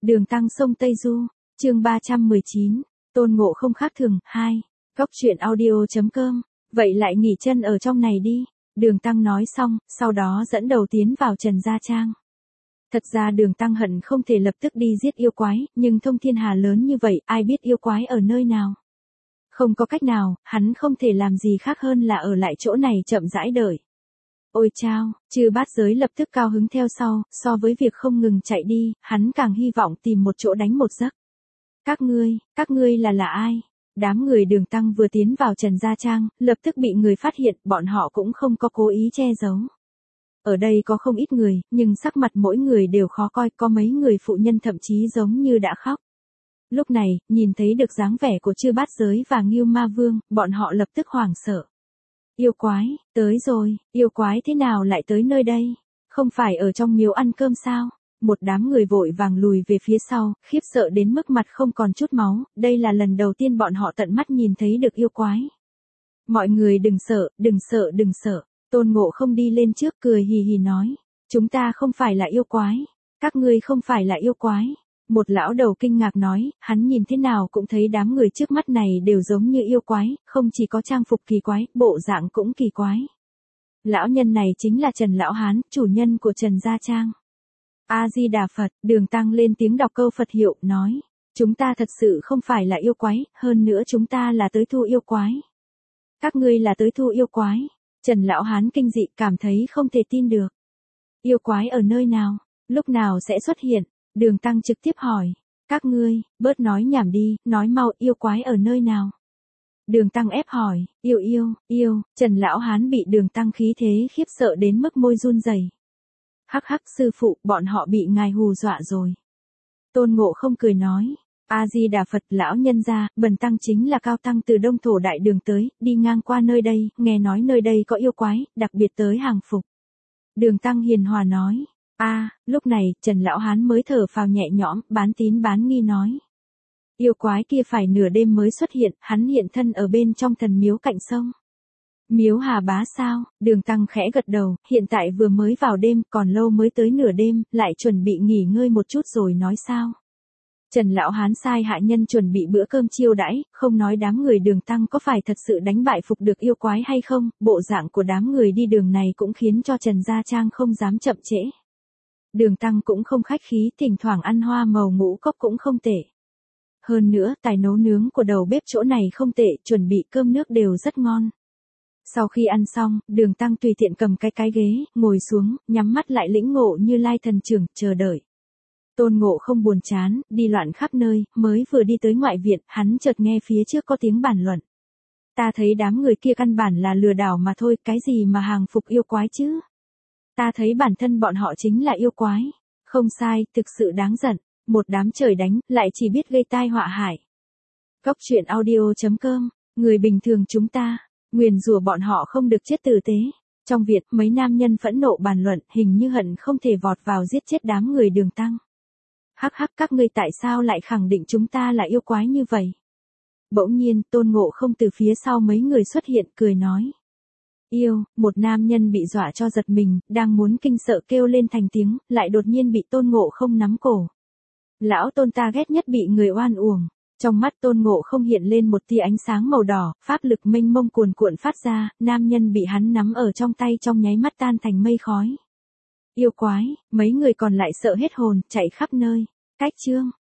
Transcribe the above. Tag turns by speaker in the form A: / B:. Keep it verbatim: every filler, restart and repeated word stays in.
A: Đường Tăng sông Tây Du, chương ba trăm mười chín, Tôn Ngộ không khác thường, hai. Góc truyện audio.com, vậy lại nghỉ chân ở trong này đi. Đường Tăng nói xong, sau đó dẫn đầu tiến vào Trần Gia Trang. Thật ra Đường Tăng hận không thể lập tức đi giết yêu quái, nhưng thông thiên hà lớn như vậy, ai biết yêu quái ở nơi nào. Không có cách nào, hắn không thể làm gì khác hơn là ở lại chỗ này chậm rãi đợi. Ôi chao, Chư Bát Giới lập tức cao hứng theo sau, so với việc không ngừng chạy đi, hắn càng hy vọng tìm một chỗ đánh một giấc. Các ngươi, các ngươi là là ai? Đám người Đường Tăng vừa tiến vào Trần Gia Trang, lập tức bị người phát hiện, bọn họ cũng không có cố ý che giấu. Ở đây có không ít người, nhưng sắc mặt mỗi người đều khó coi, có mấy người phụ nhân thậm chí giống như đã khóc. Lúc này, nhìn thấy được dáng vẻ của Chư Bát Giới và Ngưu Ma Vương, bọn họ lập tức hoảng sợ. Yêu quái, tới rồi, yêu quái thế nào lại tới nơi đây? Không phải ở trong miếu ăn cơm sao? Một đám người vội vàng lùi về phía sau, khiếp sợ đến mức mặt không còn chút máu, đây là lần đầu tiên bọn họ tận mắt nhìn thấy được yêu quái. Mọi người đừng sợ, đừng sợ, đừng sợ. Tôn Ngộ không đi lên trước cười hì hì nói, chúng ta không phải là yêu quái, các ngươi không phải là yêu quái. Một lão đầu kinh ngạc nói, hắn nhìn thế nào cũng thấy đám người trước mắt này đều giống như yêu quái, không chỉ có trang phục kỳ quái, bộ dạng cũng kỳ quái. Lão nhân này chính là Trần Lão Hán, chủ nhân của Trần Gia Trang. A-di-đà Phật, Đường Tăng lên tiếng đọc câu Phật hiệu, nói, chúng ta thật sự không phải là yêu quái, hơn nữa chúng ta là tới thu yêu quái. Các ngươi là tới thu yêu quái. Trần Lão Hán kinh dị cảm thấy không thể tin được. Yêu quái ở nơi nào? Lúc nào sẽ xuất hiện? Đường Tăng trực tiếp hỏi. Các ngươi, bớt nói nhảm đi, nói mau yêu quái ở nơi nào? Đường Tăng ép hỏi, yêu yêu, yêu, Trần Lão Hán bị Đường Tăng khí thế khiếp sợ đến mức môi run rẩy. Hắc hắc sư phụ, bọn họ bị ngài hù dọa rồi. Tôn Ngộ không cười nói. A-di-đà Phật, lão nhân gia, bần tăng chính là cao tăng từ Đông Thổ Đại Đường tới, đi ngang qua nơi đây, nghe nói nơi đây có yêu quái, đặc biệt tới hàng phục. Đường Tăng hiền hòa nói. A, à, lúc này, Trần Lão Hán mới thở phào nhẹ nhõm, bán tín bán nghi nói. Yêu quái kia phải nửa đêm mới xuất hiện, hắn hiện thân ở bên trong thần miếu cạnh sông. Miếu Hà Bá sao? Đường Tăng khẽ gật đầu, hiện tại vừa mới vào đêm, còn lâu mới tới nửa đêm, lại chuẩn bị nghỉ ngơi một chút rồi nói sao? Trần Lão Hán sai hạ nhân chuẩn bị bữa cơm chiêu đãi, không nói đám người Đường Tăng có phải thật sự đánh bại phục được yêu quái hay không, bộ dạng của đám người đi đường này cũng khiến cho Trần Gia Trang không dám chậm trễ. Đường Tăng cũng không khách khí, thỉnh thoảng ăn hoa màu ngũ cốc cũng không tệ. Hơn nữa, tài nấu nướng của đầu bếp chỗ này không tệ, chuẩn bị cơm nước đều rất ngon. Sau khi ăn xong, Đường Tăng tùy tiện cầm cái cái ghế, ngồi xuống, nhắm mắt lại lĩnh ngộ Như Lai thần trưởng, chờ đợi. Tôn Ngộ không buồn chán, đi loạn khắp nơi, mới vừa đi tới ngoại viện, hắn chợt nghe phía trước có tiếng bàn luận. Ta thấy đám người kia căn bản là lừa đảo mà thôi, cái gì mà hàng phục yêu quái chứ? Ta thấy bản thân bọn họ chính là yêu quái. Không sai, thực sự đáng giận, một đám trời đánh, lại chỉ biết gây tai họa hại. Góc truyện audio.com, người bình thường chúng ta, nguyền rủa bọn họ không được chết tử tế. Trong viện, mấy nam nhân phẫn nộ bàn luận, hình như hận không thể vọt vào giết chết đám người Đường Tăng. Hắc hắc, các ngươi tại sao lại khẳng định chúng ta là yêu quái như vậy? Bỗng nhiên, Tôn Ngộ không từ phía sau mấy người xuất hiện, cười nói. Yêu, một nam nhân bị dọa cho giật mình, đang muốn kinh sợ kêu lên thành tiếng, lại đột nhiên bị Tôn Ngộ không nắm cổ. Lão Tôn ta ghét nhất bị người oan uổng. Trong mắt Tôn Ngộ không hiện lên một tia ánh sáng màu đỏ, pháp lực mênh mông cuồn cuộn phát ra, nam nhân bị hắn nắm ở trong tay trong nháy mắt tan thành mây khói. Yêu quái, mấy người còn lại sợ hết hồn, chạy khắp nơi. Cách chương.